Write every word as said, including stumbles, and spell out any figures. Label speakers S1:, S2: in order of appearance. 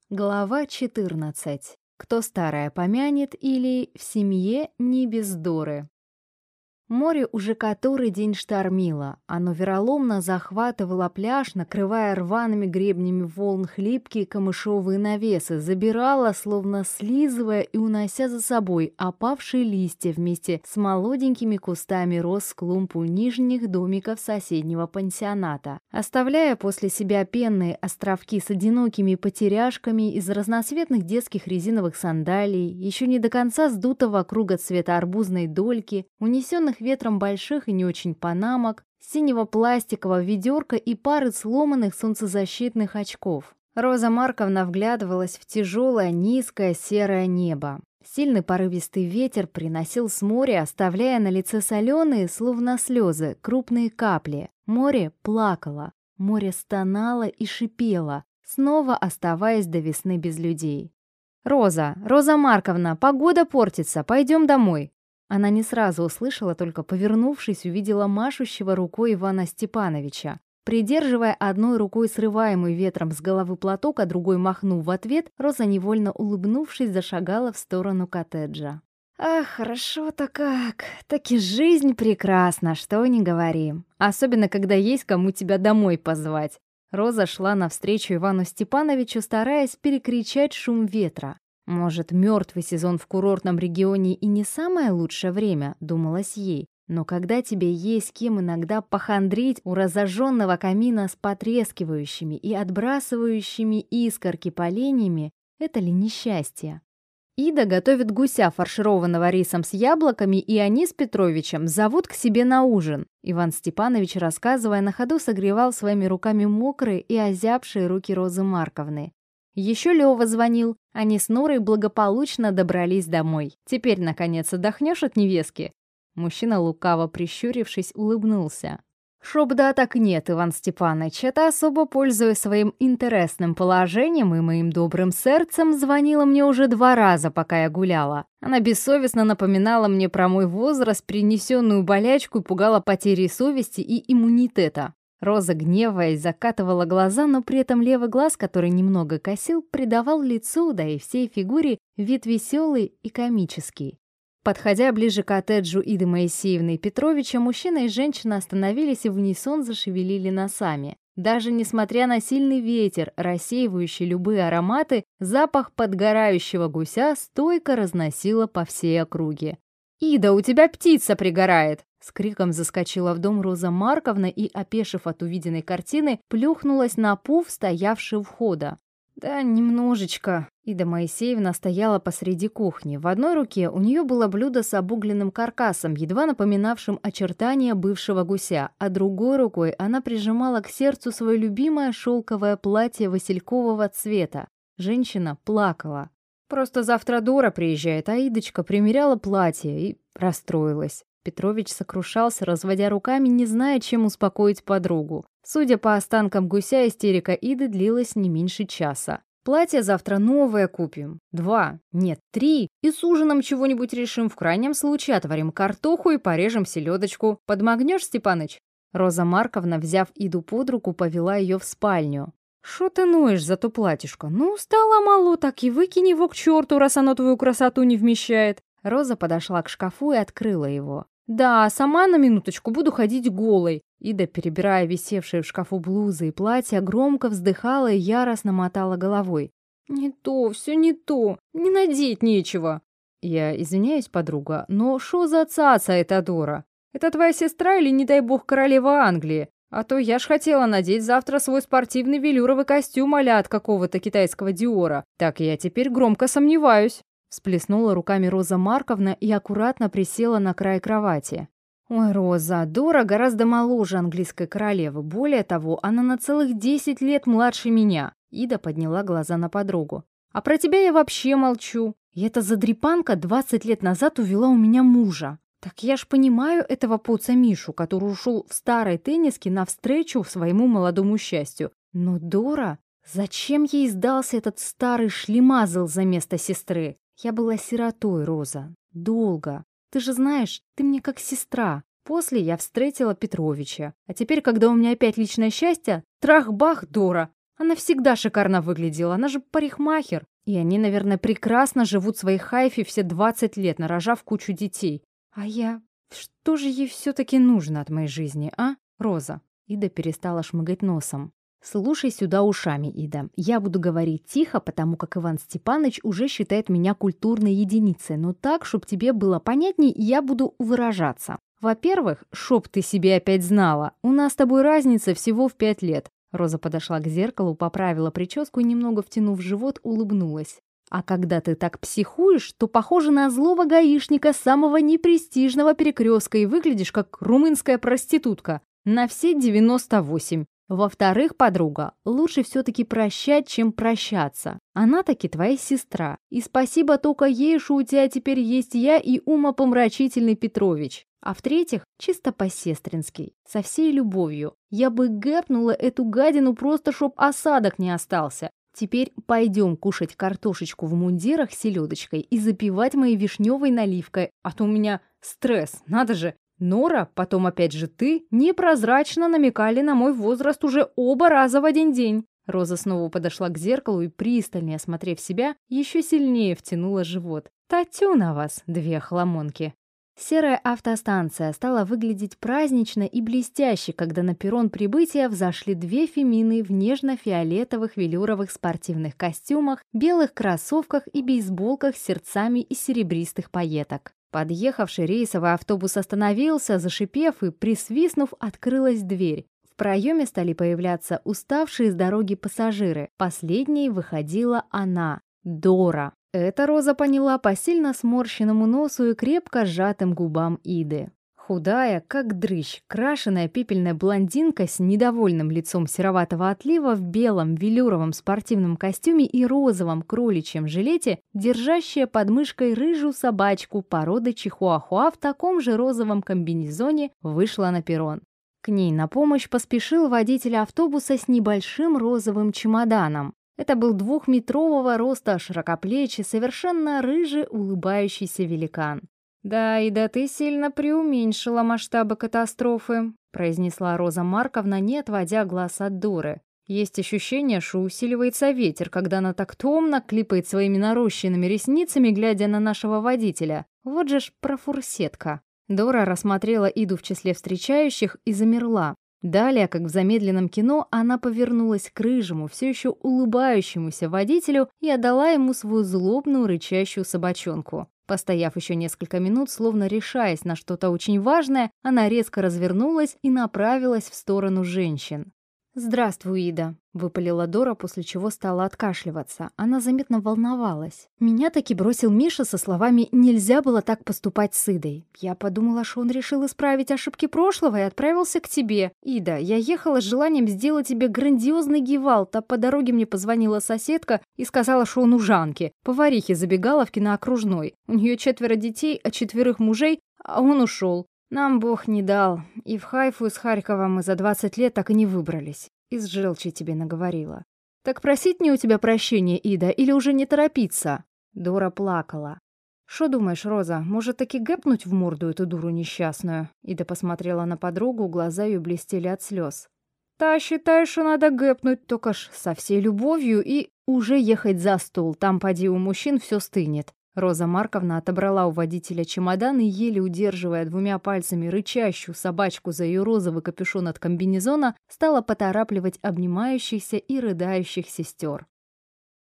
S1: Глава четырнадцать. Кто старое помянет или в семье не без Доры. Море уже который день штормило. Оно вероломно захватывало пляж, накрывая рваными гребнями волн хлипкие камышовые навесы, забирало, словно слизывая и унося за собой опавшие листья вместе с молоденькими кустами роз клумб у нижних домиков соседнего пансионата, оставляя после себя пенные островки с одинокими потеряшками из разноцветных детских резиновых сандалий, еще не до конца сдутого круга цвета арбузной дольки, унесенных ветром больших и не очень панамок, синего пластикового ведерка и пары сломанных солнцезащитных очков. Роза Марковна вглядывалась в тяжелое, низкое серое небо. Сильный порывистый ветер приносил с моря, оставляя на лице соленые, словно слезы, крупные капли. Море плакало, море стонало и шипело, снова оставаясь до весны без людей. «Роза, Роза Марковна, погода портится, пойдем домой». Она не сразу услышала, только повернувшись, увидела машущего рукой Ивана Степановича. Придерживая одной рукой срываемый ветром с головы платок, а другой махнув в ответ, Роза, невольно улыбнувшись, зашагала в сторону коттеджа. «Ах, хорошо-то как! Таки жизнь прекрасна, что ни говори. Особенно, когда есть кому тебя домой позвать». Роза шла навстречу Ивану Степановичу, стараясь перекричать шум ветра. «Может, мертвый сезон в курортном регионе и не самое лучшее время», — думалось ей. «Но когда тебе есть кем иногда похандрить у разожженного камина с потрескивающими и отбрасывающими искорки поленьями, это ли несчастье?» Ида готовит гуся, фаршированного рисом с яблоками, и они с Петровичем зовут к себе на ужин. Иван Степанович, рассказывая на ходу, согревал своими руками мокрые и озябшие руки Розы Марковны. Еще Лёва звонил. Они с Норой благополучно добрались домой. «Теперь, наконец, отдохнешь от невестки?» Мужчина, лукаво прищурившись, улыбнулся. «Шоб да так нет, Иван Степанович. Это особо, пользуясь своим интересным положением и моим добрым сердцем, звонила мне уже два раза, пока я гуляла. Она бессовестно напоминала мне про мой возраст, принесенную болячку и пугала потерей совести и иммунитета». Роза, гневаясь, закатывала глаза, но при этом левый глаз, который немного косил, придавал лицу, да и всей фигуре, вид веселый и комический. Подходя ближе к коттеджу Иды Моисеевны и Петровича, мужчина и женщина остановились и в унисон зашевелили носами. Даже несмотря на сильный ветер, рассеивающий любые ароматы, запах подгорающего гуся стойко разносило по всей округе. «Ида, у тебя птица пригорает!» С криком заскочила в дом Роза Марковна и, опешив от увиденной картины, плюхнулась на пуф, стоявший у входа. «Да немножечко». Ида Моисеевна стояла посреди кухни. В одной руке у нее было блюдо с обугленным каркасом, едва напоминавшим очертания бывшего гуся, а другой рукой она прижимала к сердцу свое любимое шелковое платье василькового цвета. Женщина плакала. «Просто завтра Дора приезжает, а Идочка примеряла платье и расстроилась». Петрович сокрушался, разводя руками, не зная, чем успокоить подругу. Судя по останкам гуся, истерика Иды длилась не меньше часа. «Платье завтра новое купим. Два, нет, три. И с ужином чего-нибудь решим. В крайнем случае отварим картоху и порежем селедочку. Подмагнешь, Степаныч?» Роза Марковна, взяв Иду под руку, повела ее в спальню. «Шо ты ноешь за то платьишко? Ну, стало мало, так и выкинь его к черту, раз оно твою красоту не вмещает». Роза подошла к шкафу и открыла его. «Да, сама на минуточку буду ходить голой». Ида, перебирая висевшие в шкафу блузы и платья, громко вздыхала и яростно мотала головой. «Не то, все не то, не надеть нечего». «Я извиняюсь, подруга, но шо за цаца эта Дора? Это твоя сестра или, не дай бог, королева Англии? А то я ж хотела надеть завтра свой спортивный велюровый костюм а-ля от какого-то китайского Диора. Так я теперь громко сомневаюсь». Всплеснула руками Роза Марковна и аккуратно присела на край кровати. «Ой, Роза, Дора гораздо моложе английской королевы. Более того, она на целых десять лет младше меня». Ида подняла глаза на подругу. «А про тебя я вообще молчу. И эта задрипанка двадцать лет назад увела у меня мужа. Так я ж понимаю этого поца Мишу, который ушел в старой тенниске навстречу своему молодому счастью. Но Дора... Зачем ей сдался этот старый шлемазл за место сестры? Я была сиротой, Роза. Долго. Ты же знаешь, ты мне как сестра. После я встретила Петровича. А теперь, когда у меня опять личное счастье, трах-бах, Дора. Она всегда шикарно выглядела, она же парикмахер. И они, наверное, прекрасно живут в своей хайфе все двадцать лет, нарожав кучу детей. А я... Что же ей все-таки нужно от моей жизни, а, Роза?» Ида перестала шмыгать носом. «Слушай сюда ушами, Ида. Я буду говорить тихо, потому как Иван Степанович уже считает меня культурной единицей, но так, чтобы тебе было понятней, я буду выражаться. Во-первых, чтоб ты себе опять знала, у нас с тобой разница всего в пять лет». Роза подошла к зеркалу, поправила прическу и, немного втянув живот, улыбнулась. «А когда ты так психуешь, то похоже на злого гаишника самого непрестижного перекрестка и выглядишь как румынская проститутка. На все девяносто восемь. Во-вторых, подруга, лучше все-таки прощать, чем прощаться. Она таки твоя сестра. И спасибо только ей, что у тебя теперь есть я и умопомрачительный Петрович. А в-третьих, чисто по-сестрински, со всей любовью. Я бы гэпнула эту гадину просто, чтоб осадок не остался. Теперь пойдем кушать картошечку в мундирах с селедочкой и запивать моей вишневой наливкой, а то у меня стресс, надо же. Нора, потом опять же ты, непрозрачно намекали на мой возраст уже оба раза в один день». Роза снова подошла к зеркалу и, пристальнее осмотрев себя, еще сильнее втянула живот. «Татю на вас, две хламонки». Серая автостанция стала выглядеть празднично и блестяще, когда на перрон прибытия взошли две фемины в нежно-фиолетовых велюровых спортивных костюмах, белых кроссовках и бейсболках с сердцами из серебристых пайеток. Подъехавший рейсовый автобус остановился, зашипев и, присвистнув, открылась дверь. В проеме стали появляться уставшие с дороги пассажиры. Последней выходила она, Дора. Это Роза поняла по сильно сморщенному носу и крепко сжатым губам Иды. Худая, как дрыщ, крашеная пепельная блондинка с недовольным лицом сероватого отлива в белом велюровом спортивном костюме и розовом кроличьем жилете, держащая под мышкой рыжую собачку породы чихуахуа в таком же розовом комбинезоне, вышла на перрон. К ней на помощь поспешил водитель автобуса с небольшим розовым чемоданом. Это был двухметрового роста широкоплечий, совершенно рыжий улыбающийся великан. «Да, и да ты сильно преуменьшила масштабы катастрофы», произнесла Роза Марковна, не отводя глаз от Доры. «Есть ощущение, что усиливается ветер, когда она так томно клипает своими нарощенными ресницами, глядя на нашего водителя. Вот же ж профурсетка». Дора рассмотрела Иду в числе встречающих и замерла. Далее, как в замедленном кино, она повернулась к рыжему, все еще улыбающемуся водителю и отдала ему свою злобную рычащую собачонку. Постояв еще несколько минут, словно решаясь на что-то очень важное, она резко развернулась и направилась в сторону женщин. «Здравствуй, Ида», — выпалила Дора, после чего стала откашливаться. Она заметно волновалась. «Меня таки бросил Миша со словами «нельзя было так поступать с Идой». Я подумала, что он решил исправить ошибки прошлого и отправился к тебе. Ида, я ехала с желанием сделать тебе грандиозный гевалт, а по дороге мне позвонила соседка и сказала, что он у Жанки, поварихи забегаловки на Окружной. У нее четверо детей, а четверых мужей, а он ушел. Нам Бог не дал, и в Хайфу из Харькова мы за двадцать лет так и не выбрались. Из желчи тебе наговорила. Так просить мне у тебя прощения, Ида, или уже не торопиться?» Дора плакала. «Шо думаешь, Роза, может таки гэпнуть в морду эту дуру несчастную?» Ида посмотрела на подругу, глаза ее блестели от слез. «Та считаешь, что надо гэпнуть, только ж со всей любовью и уже ехать за стол, там поди у мужчин все стынет». Роза Марковна отобрала у водителя чемодан и, еле удерживая двумя пальцами рычащую собачку за ее розовый капюшон от комбинезона, стала поторапливать обнимающихся и рыдающих сестер.